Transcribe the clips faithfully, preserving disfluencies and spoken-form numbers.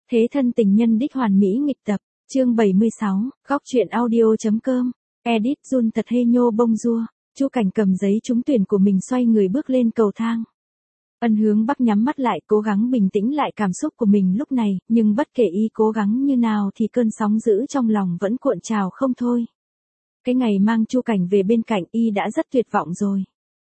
Thế thân tình nhân đích hoàn mỹ nghịch tập, chương bảy mươi sáu, góc truyện audio.com, edit Jun thật hê nhô bông rua, Chu Cảnh cầm giấy trúng tuyển của mình xoay người bước lên cầu thang. Ân Hướng Bắc nhắm mắt lại cố gắng bình tĩnh lại cảm xúc của mình lúc này, nhưng bất kể y cố gắng như nào thì cơn sóng dữ trong lòng vẫn cuộn trào không thôi. Cái ngày mang Chu Cảnh về bên cạnh y đã rất tuyệt vọng rồi.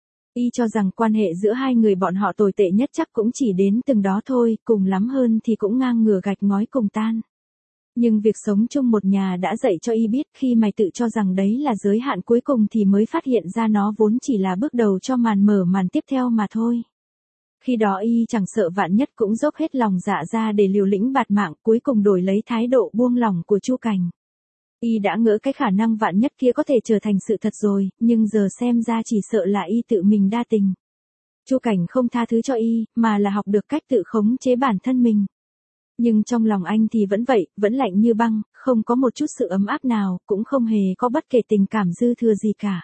Y cho rằng quan hệ giữa hai người bọn họ tồi tệ nhất chắc cũng chỉ đến từng đó thôi, cùng lắm hơn thì cũng ngang ngửa gạch ngói cùng tan. Nhưng việc sống chung một nhà đã dạy cho y biết khi mày tự cho rằng đấy là giới hạn cuối cùng thì mới phát hiện ra nó vốn chỉ là bước đầu cho màn mở màn tiếp theo mà thôi. Khi đó y chẳng sợ vạn nhất cũng dốc hết lòng dạ ra để liều lĩnh bạt mạng, cuối cùng đổi lấy thái độ buông lỏng của Chu Cảnh. Y đã ngỡ cái khả năng vạn nhất kia có thể trở thành sự thật rồi, nhưng giờ xem ra chỉ sợ là y tự mình đa tình. Chu Cảnh không tha thứ cho y, mà là học được cách tự khống chế bản thân mình. Nhưng trong lòng anh thì vẫn vậy, vẫn lạnh như băng, không có một chút sự ấm áp nào, cũng không hề có bất kể tình cảm dư thừa gì cả.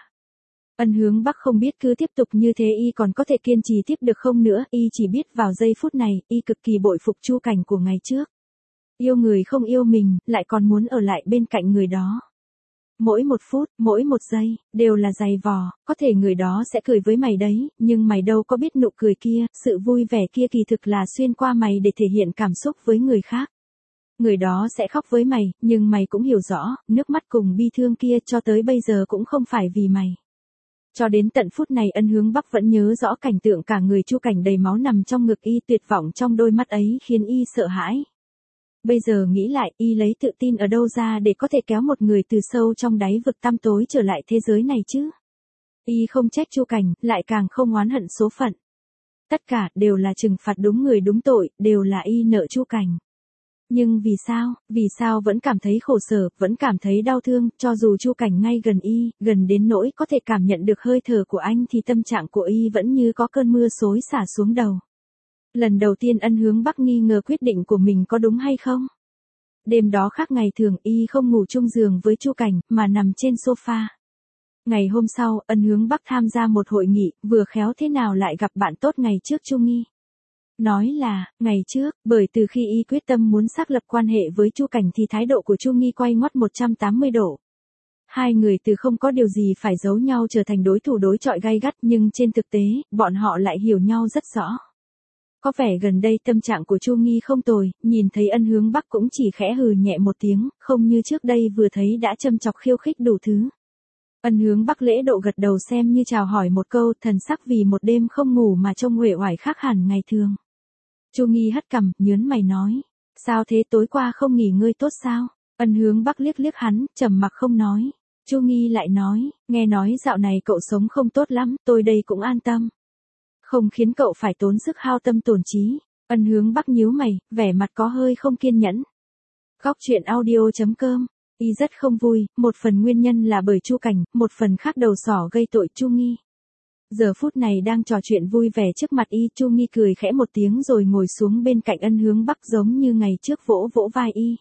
Ân Hướng Bắc không biết cứ tiếp tục như thế y còn có thể kiên trì tiếp được không nữa, y chỉ biết vào giây phút này, y cực kỳ bội phục Chu Cảnh của ngày trước. Yêu người không yêu mình, lại còn muốn ở lại bên cạnh người đó. Mỗi một phút, mỗi một giây, đều là dày vò, có thể người đó sẽ cười với mày đấy, nhưng mày đâu có biết nụ cười kia, sự vui vẻ kia kỳ thực là xuyên qua mày để thể hiện cảm xúc với người khác. Người đó sẽ khóc với mày, nhưng mày cũng hiểu rõ, nước mắt cùng bi thương kia cho tới bây giờ cũng không phải vì mày. Cho đến tận phút này Ân Hướng Bắc vẫn nhớ rõ cảnh tượng cả người Chu Cảnh đầy máu nằm trong ngực y, tuyệt vọng trong đôi mắt ấy khiến y sợ hãi. Bây giờ nghĩ lại, y lấy tự tin ở đâu ra để có thể kéo một người từ sâu trong đáy vực tăm tối trở lại thế giới này chứ? Y không trách Chu Cảnh, lại càng không oán hận số phận. Tất cả đều là trừng phạt đúng người đúng tội, đều là y nợ Chu Cảnh. Nhưng vì sao, vì sao vẫn cảm thấy khổ sở, vẫn cảm thấy đau thương, cho dù Chu Cảnh ngay gần y, gần đến nỗi có thể cảm nhận được hơi thở của anh thì tâm trạng của y vẫn như có cơn mưa xối xả xuống đầu. Lần đầu tiên Ân Hướng Bắc nghi ngờ quyết định của mình có đúng hay không. Đêm đó khác ngày thường y không ngủ chung giường với Chu Cảnh, mà nằm trên sofa. Ngày hôm sau, Ân Hướng Bắc tham gia một hội nghị, vừa khéo thế nào lại gặp bạn tốt ngày trước Chu Nghi. Nói là, ngày trước, bởi từ khi y quyết tâm muốn xác lập quan hệ với Chu Cảnh thì thái độ của Chu Nghi quay ngoắt một trăm tám mươi độ. Hai người từ không có điều gì phải giấu nhau trở thành đối thủ đối chọi gay gắt, nhưng trên thực tế, bọn họ lại hiểu nhau rất rõ. Có vẻ gần đây tâm trạng của Chu Nghi không tồi, nhìn thấy Ân Hướng Bắc cũng chỉ khẽ hừ nhẹ một tiếng, không như trước đây vừa thấy đã châm chọc khiêu khích đủ thứ. Ân Hướng Bắc lễ độ gật đầu xem như chào hỏi một câu, thần sắc vì một đêm không ngủ mà trông uể oải khác hẳn ngày thường. Chu Nghi hất cằm, nhớn mày nói, sao thế, tối qua không nghỉ ngơi tốt sao? Ân Hướng Bắc liếc liếc hắn, trầm mặc không nói. Chu Nghi lại nói, nghe nói dạo này cậu sống không tốt lắm, tôi đây cũng an tâm. Không khiến cậu phải tốn sức hao tâm tổn trí. Ân Hướng Bắc nhíu mày, vẻ mặt có hơi không kiên nhẫn. Góc truyện audio.com, y rất không vui, một phần nguyên nhân là bởi Chu Cảnh, một phần khác đầu sỏ gây tội Chu Nghi. Giờ phút này đang trò chuyện vui vẻ trước mặt y, Chu Nghi cười khẽ một tiếng rồi ngồi xuống bên cạnh Ân Hướng Bắc giống như ngày trước vỗ vỗ vai y.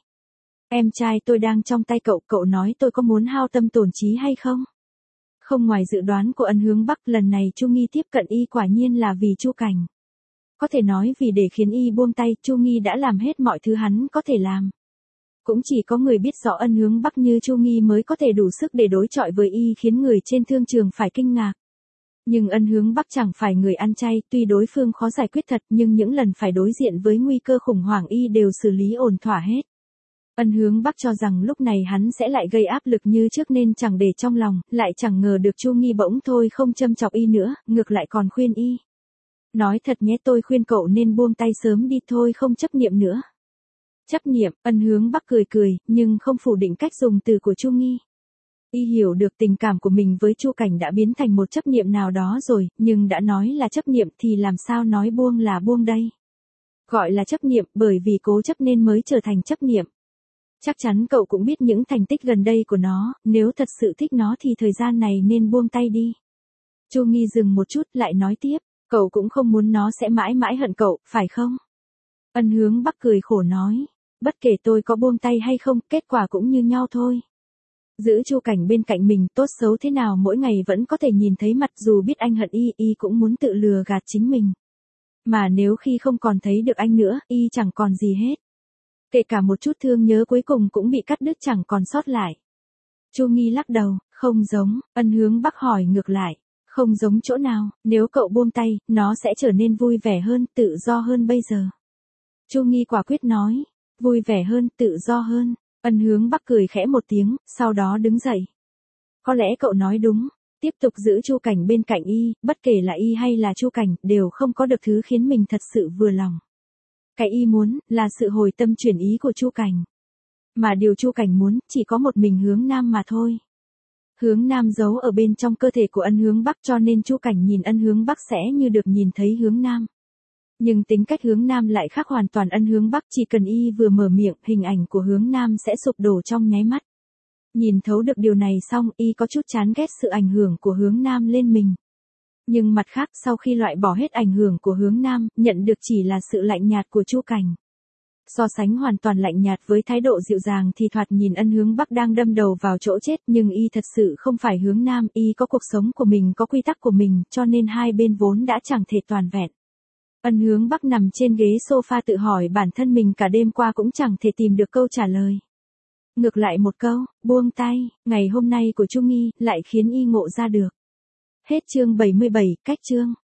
Em trai tôi đang trong tay cậu, cậu nói tôi có muốn hao tâm tổn trí hay không? Không ngoài dự đoán của Ân Hướng Bắc, lần này Chu Nghi tiếp cận y quả nhiên là vì Chu Cảnh. Có thể nói vì để khiến y buông tay, Chu Nghi đã làm hết mọi thứ hắn có thể làm. Cũng chỉ có người biết rõ Ân Hướng Bắc như Chu Nghi mới có thể đủ sức để đối chọi với y, khiến người trên thương trường phải kinh ngạc. Nhưng Ân Hướng Bắc chẳng phải người ăn chay, tuy đối phương khó giải quyết thật nhưng những lần phải đối diện với nguy cơ khủng hoảng y đều xử lý ổn thỏa hết. Ân Hướng Bắc cho rằng lúc này hắn sẽ lại gây áp lực như trước nên chẳng để trong lòng, lại chẳng ngờ được Chu Nghi bỗng thôi không châm chọc y nữa, ngược lại còn khuyên y. Nói thật nhé, tôi khuyên cậu nên buông tay sớm đi thôi, không chấp niệm nữa. Chấp niệm, Ân Hướng Bắc cười cười, nhưng không phủ định cách dùng từ của Chu Nghi. Y hiểu được tình cảm của mình với Chu Cảnh đã biến thành một chấp niệm nào đó rồi, nhưng đã nói là chấp niệm thì làm sao nói buông là buông đây. Gọi là chấp niệm bởi vì cố chấp nên mới trở thành chấp niệm. Chắc chắn cậu cũng biết những thành tích gần đây của nó, nếu thật sự thích nó thì thời gian này nên buông tay đi. Chu Nghi dừng một chút lại nói tiếp, cậu cũng không muốn nó sẽ mãi mãi hận cậu, phải không? Ân Hướng Bắc cười khổ nói, bất kể tôi có buông tay hay không, kết quả cũng như nhau thôi. Giữ Chu Cảnh bên cạnh mình, tốt xấu thế nào mỗi ngày vẫn có thể nhìn thấy mặt, dù biết anh hận y, y cũng muốn tự lừa gạt chính mình. Mà nếu khi không còn thấy được anh nữa, y chẳng còn gì hết. Kể cả một chút thương nhớ cuối cùng cũng bị cắt đứt chẳng còn sót lại. Chu Nghi lắc đầu, không giống, Ân Hướng Bắc hỏi ngược lại, không giống chỗ nào, nếu cậu buông tay, nó sẽ trở nên vui vẻ hơn, tự do hơn bây giờ. Chu Nghi quả quyết nói, vui vẻ hơn, tự do hơn. Ân Hướng Bắc cười khẽ một tiếng, sau đó đứng dậy. Có lẽ cậu nói đúng, tiếp tục giữ Chu Cảnh bên cạnh y, bất kể là y hay là Chu Cảnh, đều không có được thứ khiến mình thật sự vừa lòng. Cái y muốn, là sự hồi tâm chuyển ý của Chu Cảnh. Mà điều Chu Cảnh muốn, chỉ có một mình Hướng Nam mà thôi. Hướng Nam giấu ở bên trong cơ thể của Ân Hướng Bắc cho nên Chu Cảnh nhìn Ân Hướng Bắc sẽ như được nhìn thấy Hướng Nam. Nhưng tính cách Hướng Nam lại khác hoàn toàn Ân Hướng Bắc, chỉ cần y vừa mở miệng, hình ảnh của Hướng Nam sẽ sụp đổ trong nháy mắt. Nhìn thấu được điều này xong, y có chút chán ghét sự ảnh hưởng của Hướng Nam lên mình. Nhưng mặt khác, sau khi loại bỏ hết ảnh hưởng của Hướng Nam, nhận được chỉ là sự lạnh nhạt của Chu Cảnh. So sánh hoàn toàn lạnh nhạt với thái độ dịu dàng thì thoạt nhìn Ân Hướng Bắc đang đâm đầu vào chỗ chết, nhưng y thật sự không phải Hướng Nam, y có cuộc sống của mình, có quy tắc của mình, cho nên hai bên vốn đã chẳng thể toàn vẹn. Ân Hướng Bắc nằm trên ghế sofa tự hỏi bản thân mình cả đêm qua cũng chẳng thể tìm được câu trả lời. Ngược lại một câu, buông tay, ngày hôm nay của Chu Nghi, lại khiến y ngộ ra được. Hết chương bảy mươi bảy, cách chương.